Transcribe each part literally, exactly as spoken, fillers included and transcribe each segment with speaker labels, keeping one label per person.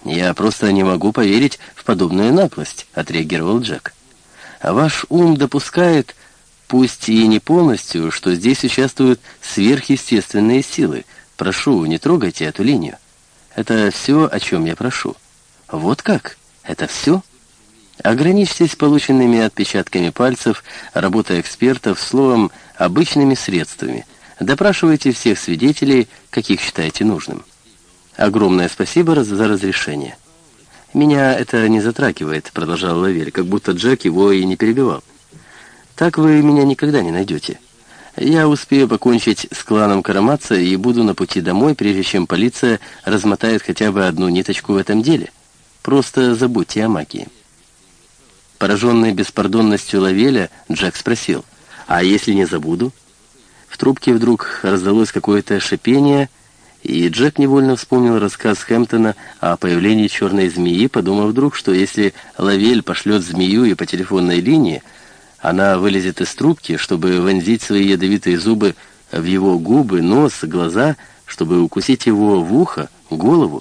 Speaker 1: «Я просто не могу поверить в подобную наглость», — отреагировал Джек. «А ваш ум допускает, пусть и не полностью, что здесь участвуют сверхъестественные силы. Прошу, не трогайте эту линию. Это все, о чем я прошу». «Вот как? Это все?» «Ограничьтесь полученными отпечатками пальцев, работой экспертов, словом, обычными средствами. Допрашивайте всех свидетелей, каких считаете нужным». «Огромное спасибо раз- за разрешение». «Меня это не затрагивает», — продолжал Лавель, как будто Джек его и не перебивал. «Так вы меня никогда не найдете. Я успею покончить с кланом Караматца и буду на пути домой, прежде чем полиция размотает хотя бы одну ниточку в этом деле. Просто забудьте о магии». Пораженный беспардонностью Лавеля, Джек спросил: «А если не забуду?» В трубке вдруг раздалось какое-то шипение, и Джек невольно вспомнил рассказ Хэмптона о появлении черной змеи, подумав вдруг, что если Лавель пошлет змею и по телефонной линии, она вылезет из трубки, чтобы вонзить свои ядовитые зубы в его губы, нос, глаза, чтобы укусить его в ухо, голову.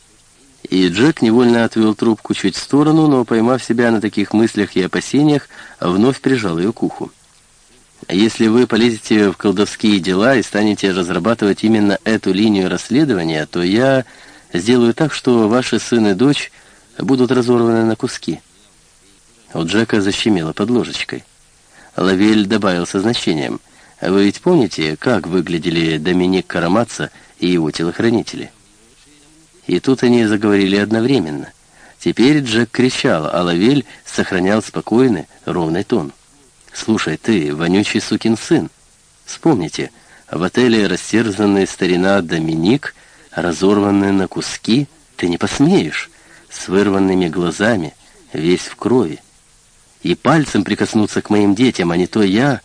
Speaker 1: И Джек невольно отвел трубку чуть в сторону, но, поймав себя на таких мыслях и опасениях, вновь прижал ее к уху. «Если вы полезете в колдовские дела и станете разрабатывать именно эту линию расследования, то я сделаю так, что ваши сын и дочь будут разорваны на куски». У Джека защемило под ложечкой. Лавель добавил со значением: «Вы ведь помните, как выглядели Доминик Караматца и его телохранители?» И тут они заговорили одновременно. Теперь Джек кричал, а Лавель сохранял спокойный, ровный тон. «Слушай, ты, вонючий сукин сын, вспомните, в отеле растерзанный старина Доминик, разорванный на куски, ты не посмеешь, с вырванными глазами, весь в крови. И пальцем прикоснуться к моим детям, а не то я.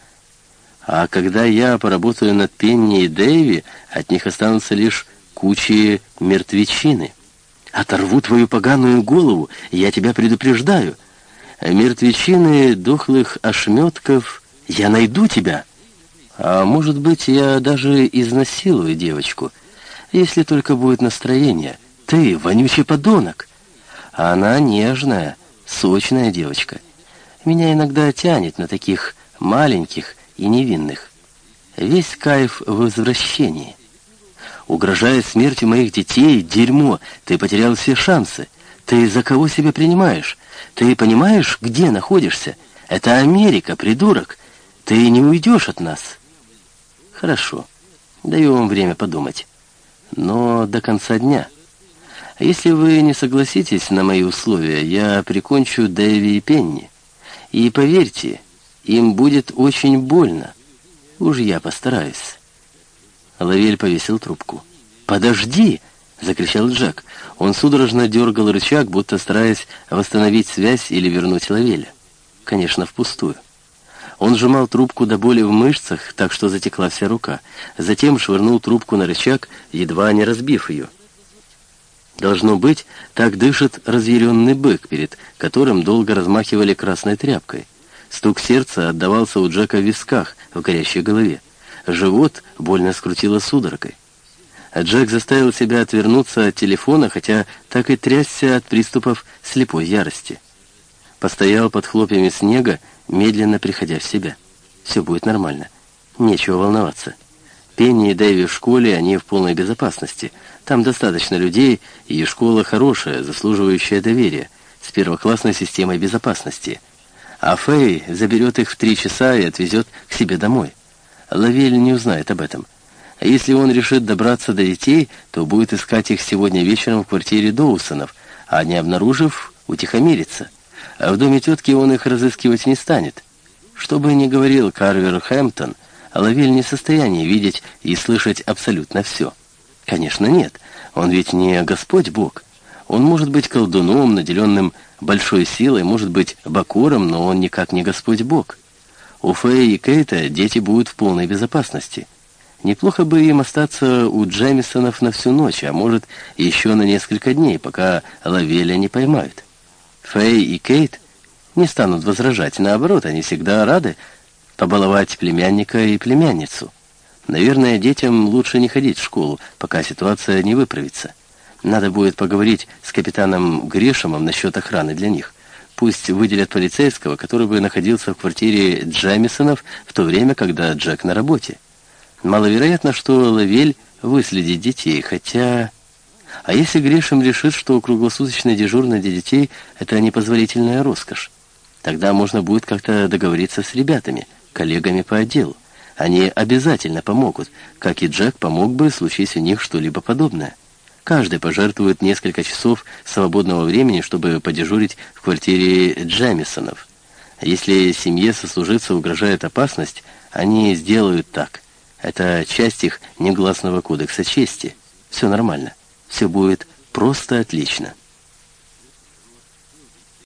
Speaker 1: А когда я поработаю над Пенни и Дэйви, от них останутся лишь кучи мертвечины. Оторву твою поганую голову, я тебя предупреждаю. Мертвечины дохлых ошметков, я найду тебя. А может быть, я даже изнасилую девочку, если только будет настроение. Ты, вонючий подонок. А она нежная, сочная девочка. Меня иногда тянет на таких маленьких и невинных. Весь кайф в возвращении. Угрожая смертью моих детей, дерьмо, ты потерял все шансы. Ты за кого себя принимаешь? Ты понимаешь, где находишься? Это Америка, придурок. Ты не уйдешь от нас. Хорошо, даю вам время подумать. Но до конца дня. Если вы не согласитесь на мои условия, я прикончу Дэви и Пенни. И поверьте, им будет очень больно. Уж я постараюсь». Лавель повесил трубку. «Подожди!» — закричал Джек. Он судорожно дергал рычаг, будто стараясь восстановить связь или вернуть Лавеля. Конечно, впустую. Он сжимал трубку до боли в мышцах, так что затекла вся рука. Затем швырнул трубку на рычаг, едва не разбив ее. Должно быть, так дышит разъяренный бык, перед которым долго размахивали красной тряпкой. Стук сердца отдавался у Джека в висках, в горящей голове. Живот больно скрутило судорогой. Джек заставил себя отвернуться от телефона, хотя так и трясся от приступов слепой ярости. Постоял под хлопьями снега, медленно приходя в себя. Все будет нормально. Нечего волноваться. Пенни и Дэйви в школе, они в полной безопасности. Там достаточно людей, и школа хорошая, заслуживающая доверия, с первоклассной системой безопасности. А Фэй заберет их в три часа и отвезет к себе домой. Лавель не узнает об этом. А если он решит добраться до детей, то будет искать их сегодня вечером в квартире Доусонов, а не обнаружив, утихомирится. А в доме тетки он их разыскивать не станет. Что бы ни говорил Карвер Хэмптон, Лавель не в состоянии видеть и слышать абсолютно все. Конечно, нет. Он ведь не Господь Бог. Он может быть колдуном, наделенным большой силой, может быть бакором, но он никак не Господь Бог. У Фэй и Кейта дети будут в полной безопасности. Неплохо бы им остаться у Джемисонов на всю ночь, а может, еще на несколько дней, пока Лавеля не поймают. Фэй и Кейт не станут возражать. Наоборот, они всегда рады побаловать племянника и племянницу. Наверное, детям лучше не ходить в школу, пока ситуация не выправится. Надо будет поговорить с капитаном Грешемом насчет охраны для них. Пусть выделят полицейского, который бы находился в квартире Джамисонов в то время, когда Джек на работе. Маловероятно, что Лавель выследит детей, хотя... А если Грешем решит, что круглосуточное дежурное для детей — это непозволительная роскошь? Тогда можно будет как-то договориться с ребятами, коллегами по отделу. Они обязательно помогут, как и Джек помог бы, случись у них что-либо подобное. Каждый пожертвует несколько часов свободного времени, чтобы подежурить в квартире Джамисонов. Если семье сослуживца угрожает опасность, они сделают так. Это часть их негласного кодекса чести. Все нормально. Все будет просто отлично.